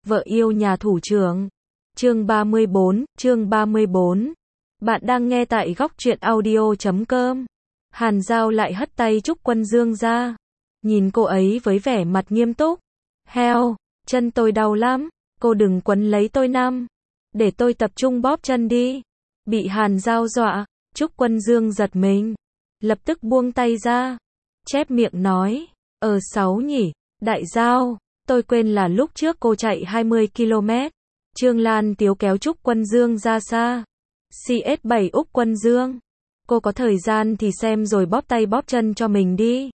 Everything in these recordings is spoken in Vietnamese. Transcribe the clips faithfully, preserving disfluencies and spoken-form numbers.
Vợ yêu nhà thủ trưởng. Chương ba mươi bốn, chương ba mươi bốn. Bạn đang nghe tại góc truyện audio chấm com. Hàn Giao lại hất tay Trúc Quân Dương ra. Nhìn cô ấy với vẻ mặt nghiêm túc. Heo, chân tôi đau lắm, cô đừng quấn lấy tôi năm. Để tôi tập trung bóp chân đi. Bị Hàn Giao dọa, Trúc Quân Dương giật mình. Lập tức buông tay ra. Chép miệng nói. Ờ sáu nhỉ, Đại Giao, tôi quên là lúc trước cô chạy hai mươi ki lô mét. Trương Lan Tiếu kéo Trúc Quân Dương ra xa. xê ét bảy Úc Quân Dương. Cô có thời gian thì xem rồi bóp tay bóp chân cho mình đi.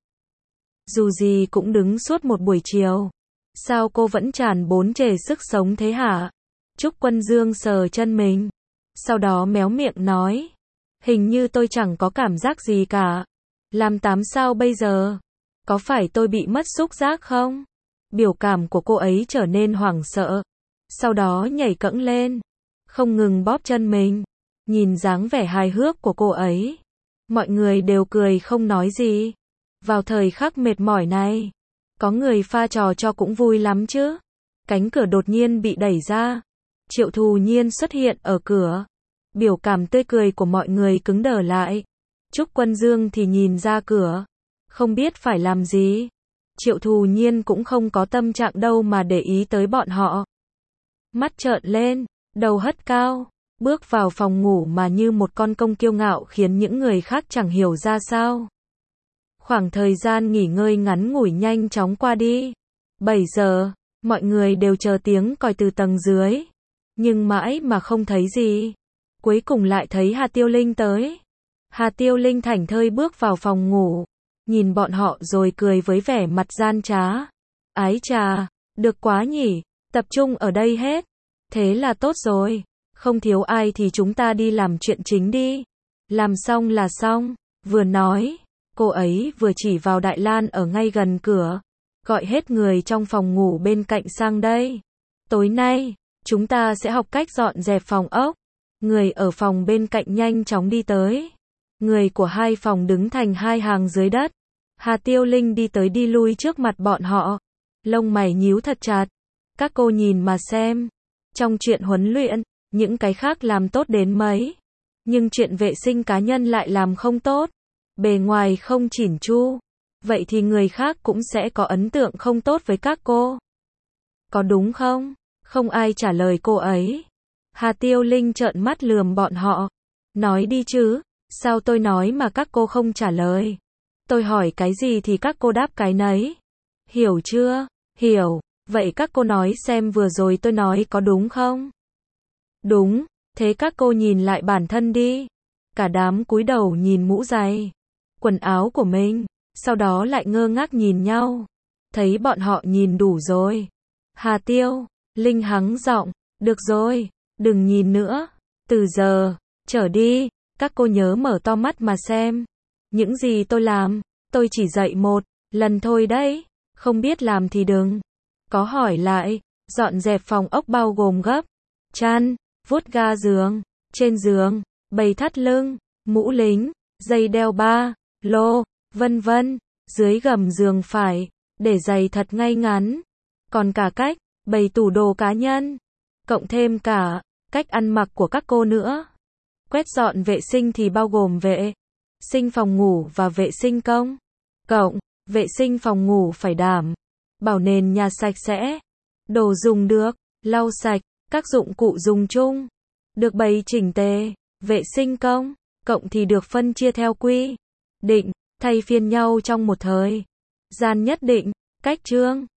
Dù gì cũng đứng suốt một buổi chiều. Sao cô vẫn tràn bốn trề sức sống thế hả? Trúc Quân Dương sờ chân mình. Sau đó méo miệng nói. Hình như tôi chẳng có cảm giác gì cả. Làm tám sao bây giờ? Có phải tôi bị mất xúc giác không? Biểu cảm của cô ấy trở nên hoảng sợ. Sau đó nhảy cẫng lên. Không ngừng bóp chân mình. Nhìn dáng vẻ hài hước của cô ấy. Mọi người đều cười không nói gì. Vào thời khắc mệt mỏi này. Có người pha trò cho cũng vui lắm chứ. Cánh cửa đột nhiên bị đẩy ra. Triệu Thù Nhiên xuất hiện ở cửa. Biểu cảm tươi cười của mọi người cứng đờ lại. Trúc Quân Dương thì nhìn ra cửa. Không biết phải làm gì. Triệu Thù Nhiên cũng không có tâm trạng đâu mà để ý tới bọn họ. Mắt trợn lên, đầu hất cao, bước vào phòng ngủ mà như một con công kiêu ngạo khiến những người khác chẳng hiểu ra sao. Khoảng thời gian nghỉ ngơi ngắn ngủi nhanh chóng qua đi. bảy giờ, mọi người đều chờ tiếng còi từ tầng dưới. Nhưng mãi mà không thấy gì. Cuối cùng lại thấy Hà Tiêu Linh tới. Hà Tiêu Linh thảnh thơi bước vào phòng ngủ. Nhìn bọn họ rồi cười với vẻ mặt gian trá. Ái chà, được quá nhỉ, tập trung ở đây hết. Thế là tốt rồi, không thiếu ai thì chúng ta đi làm chuyện chính đi. Làm xong là xong, vừa nói, cô ấy vừa chỉ vào Đại Lan ở ngay gần cửa. Gọi hết người trong phòng ngủ bên cạnh sang đây. Tối nay, chúng ta sẽ học cách dọn dẹp phòng ốc. Người ở phòng bên cạnh nhanh chóng đi tới. Người của hai phòng đứng thành hai hàng dưới đất. Hà Tiêu Linh đi tới đi lui trước mặt bọn họ. Lông mày nhíu thật chặt. Các cô nhìn mà xem. Trong chuyện huấn luyện, những cái khác làm tốt đến mấy. Nhưng chuyện vệ sinh cá nhân lại làm không tốt. Bề ngoài không chỉn chu. Vậy thì người khác cũng sẽ có ấn tượng không tốt với các cô. Có đúng không? Không ai trả lời cô ấy. Hà Tiêu Linh trợn mắt lườm bọn họ. Nói đi chứ. Sao tôi nói mà các cô không trả lời? Tôi hỏi cái gì thì các cô đáp cái nấy. Hiểu chưa? Hiểu. Vậy các cô nói xem vừa rồi tôi nói có đúng không? Đúng. Thế các cô nhìn lại bản thân đi. Cả đám cúi đầu nhìn mũ giày, quần áo của mình. Sau đó lại ngơ ngác nhìn nhau. Thấy bọn họ nhìn đủ rồi. Hà Tiêu Linh hắng giọng. Được rồi. Đừng nhìn nữa. Từ giờ trở đi, các cô nhớ mở to mắt mà xem. Những gì tôi làm, tôi chỉ dạy một lần thôi đấy. Không biết làm thì đừng có hỏi lại. Dọn dẹp phòng ốc bao gồm gấp chăn, vuốt ga giường, trên giường, bày thắt lưng, mũ lính, dây đeo ba, lô, vân vân. Dưới gầm giường phải để giày thật ngay ngắn. Còn cả cách bày tủ đồ cá nhân, cộng thêm cả cách ăn mặc của các cô nữa. Quét dọn vệ sinh thì bao gồm vệ sinh phòng ngủ và vệ sinh công cộng. Vệ sinh phòng ngủ phải đảm bảo nền nhà sạch sẽ. Đồ dùng được lau sạch. Các dụng cụ dùng chung được bày chỉnh tề. Vệ sinh công cộng thì được phân chia theo quy định, thay phiên nhau trong một thời gian nhất định. Cách chương